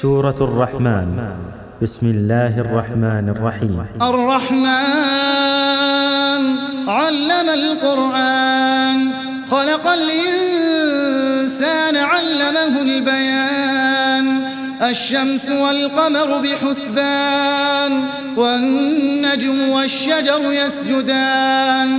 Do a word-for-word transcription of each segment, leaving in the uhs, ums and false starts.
سورة الرحمن. بسم الله الرحمن الرحيم. الرحمن علم القرآن، خلق الإنسان علمه البيان. الشمس والقمر بحسبان، والنجم والشجر يسجدان.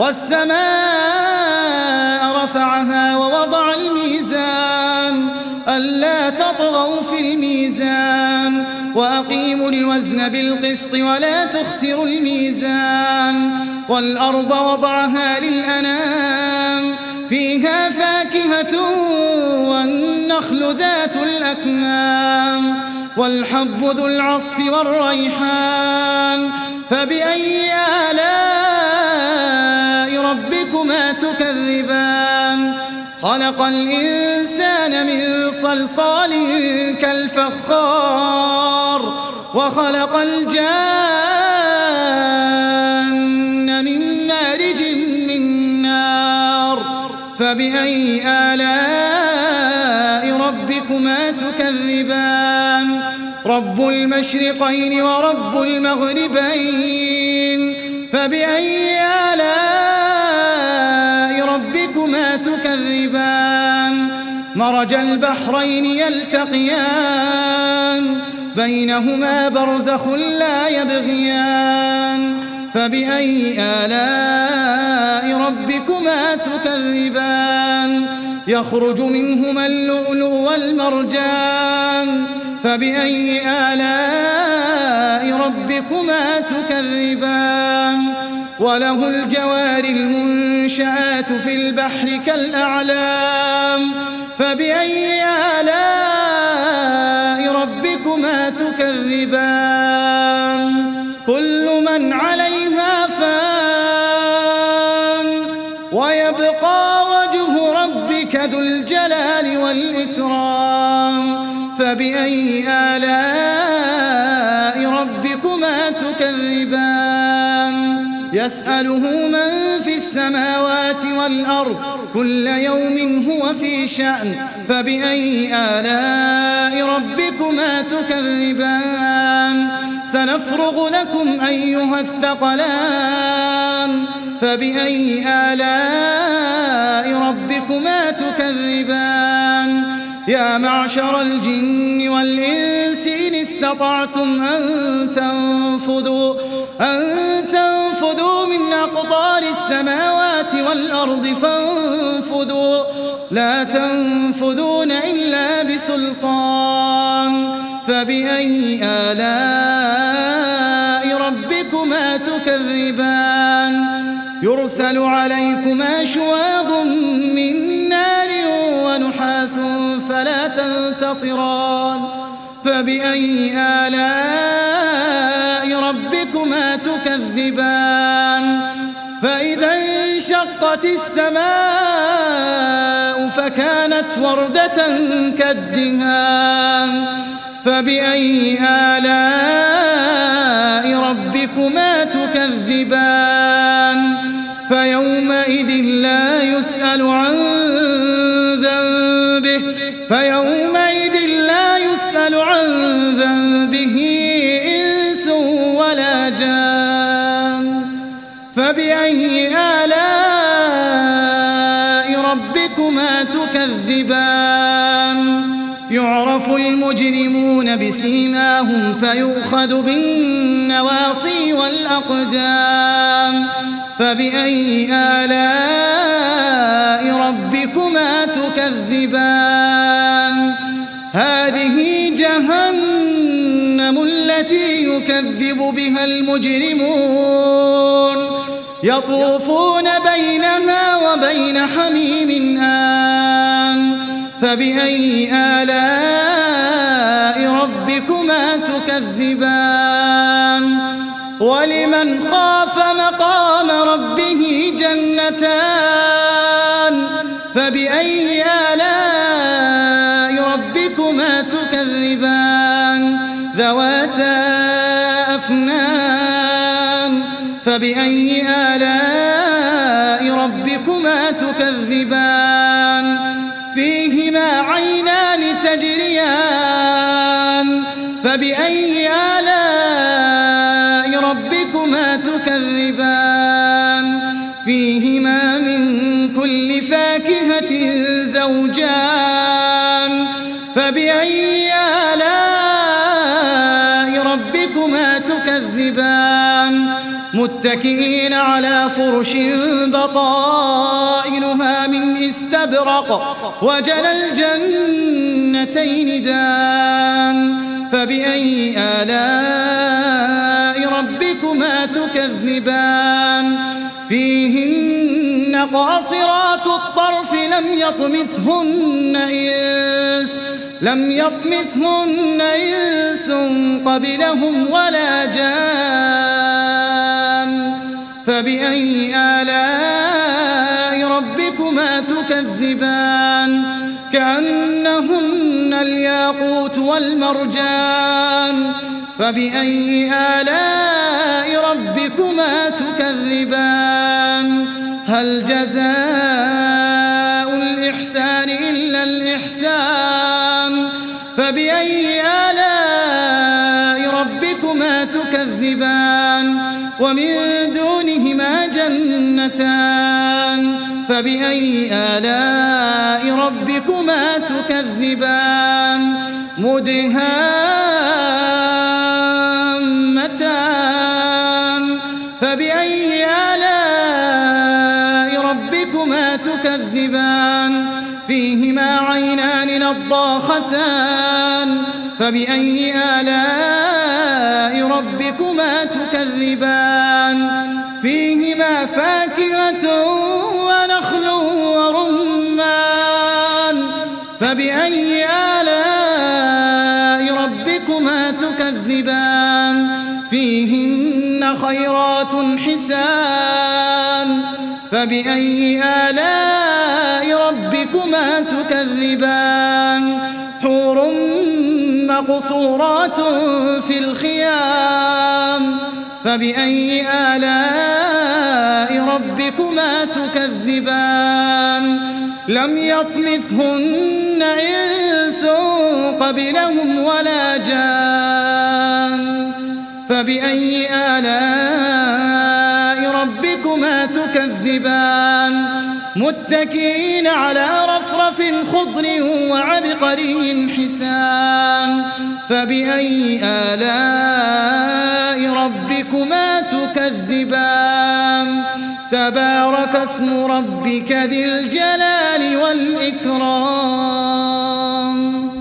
والسماء رفعها ووضع الميزان، ألا تطغوا في الميزان، وأقيموا الوزن بالقسط ولا تخسروا الميزان. والأرض وضعها للأنام، فيها فاكهة والنخل ذات الأكمام، والحب ذو العصف والريحان. فبأي آلاء ربكما تكذبان؟ خلق الإنسان من صلصال كالفخار، وخلق الجان من مارج من نار. فبأي آلاء ربكما تكذبان؟ رب المشرقين ورب المغربين. فبأي آلاء ربكما تكذبان؟ مرج البحرين يلتقيان، بينهما برزخ لا يبغيان. فبأي آلاء ربكما تكذبان؟ يخرج منهما اللؤلؤ والمرجان. فبأي آلاء ربكما تكذبان؟ وله الجوار المنشآت في البحر كالأعلام. فبأي آلاء ربكما تكذبان؟ كل من عليها فان، ويبقى وجه ربك ذو الجلال والإكرام. فبأي آلاء ربكما تكذبان؟ يسأله من في السماوات والأرض، كل يوم هو في شأن. فبأي آلاء ربكما تكذبان؟ سنفرغ لكم أيها الثقلان. فبأي آلاء ربكما تكذبان؟ يا معشر الجن والإنس إن استطعتم أن تنفذوا أن تنفذوا من أقطار السماوات والأرض فانفذوا، لا تنفذون إلا بسلطان. فبأي آلاء ربكما تكذبان؟ يرسل عليكما شواظ من نار ونحاس فلا تنتصران. فبأي آلاء ربكما تكذبان؟ فإذا انشقت السماء فكانت وردة كالدهان. فبأي آلاء ربكما تكذبان؟ فيومئذ لا يسأل عن ذنبه فيومئذ لا يسأل عن ذنبه إنس ولا جان. فبأي آلاء ربكما تكذبان؟ يعرف المجرمون بسيماهم فيؤخذ بالنواصي والأقدام. فبأي آلاء ربكما تكذبان؟ هذه جهنم التي يكذب بها المجرمون، يطوفون بينها وبين حميم آن. فبأي آلاء ربكما تكذبان؟ ولمن خاف مقام ربه جنتان. فبأي آلاء ربكما تكذبان؟ ذواتا أفنان. فبأي آلاء ربكما تكذبان؟ فيهما عينان تجريان فبأي آلاء ربكما تكذبان فيهما من كل فاكهة زوجان فبأي آلاء ربكما تكذبان متكئين على فرش بطائنها من استبرق وجنى الجنتين دان فبأي آلاء ربكما تكذبان فيهن قاصرات الطرف لم يطمثهن إنس لم يطمثهن إنس قبلهم ولا جان فبأي آلاء ربكما تكذبان كأنهن الياقوت والمرجان فبأي آلاء ربكما تكذبان هل جزاء الإحسان إلا الإحسان فبأي آلاء ربكما تكذبان ومن دونهما جنتان فبأي آلاء ربكما تكذبان مدهامتان فبأي آلاء ربكما تكذبان فيهما عينان نضاختان فبأي آلاء ربكما تكذبان فيهما فاكهة ونخل ورمان فبأي آلاء ربكما تكذبان فيهن خيرات حسان فبأي آلاء ربكما تكذبان حور مقصورات في الخيام فبأي آلاء ربكما تكذبان لم يطمثهن إنس قبلهم ولا جان فبأي آلاء ربكما تكذبان متكئين على رفرف خضر وعبقري حسان فبأي آلاء ربكما تكذبان تبارك اسم ربك ذي الجلال والإكرام